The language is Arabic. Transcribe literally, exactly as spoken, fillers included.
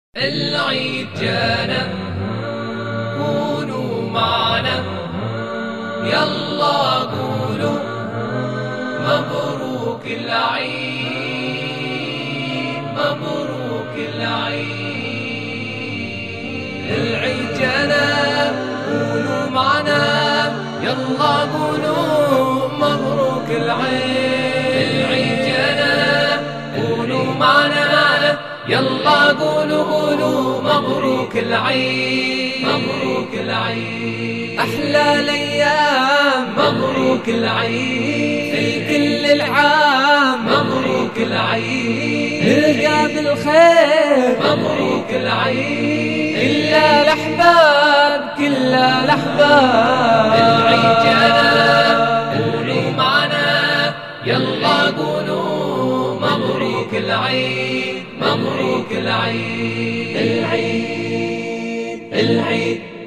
العيد جانا، كونوا معنا، يلا قولوا مبروك العيد، مبروك العيد. العيد جانا، كونوا معنا، يلا قولوا مبروك العيد. العيد جانا، كونوا معنا، يلا قولوا قولوا مبروك العيد، مبروك العيد. أحلى الأيام مبروك العيد، في كل العام مبروك العيد. نلقى بالخير مبروك العيد، إلا الأحباب كلها الأحباب. العيد جانا، قولوا معنا، يلا قولوا مبروك العيد، مبروك العيد. العيد العيد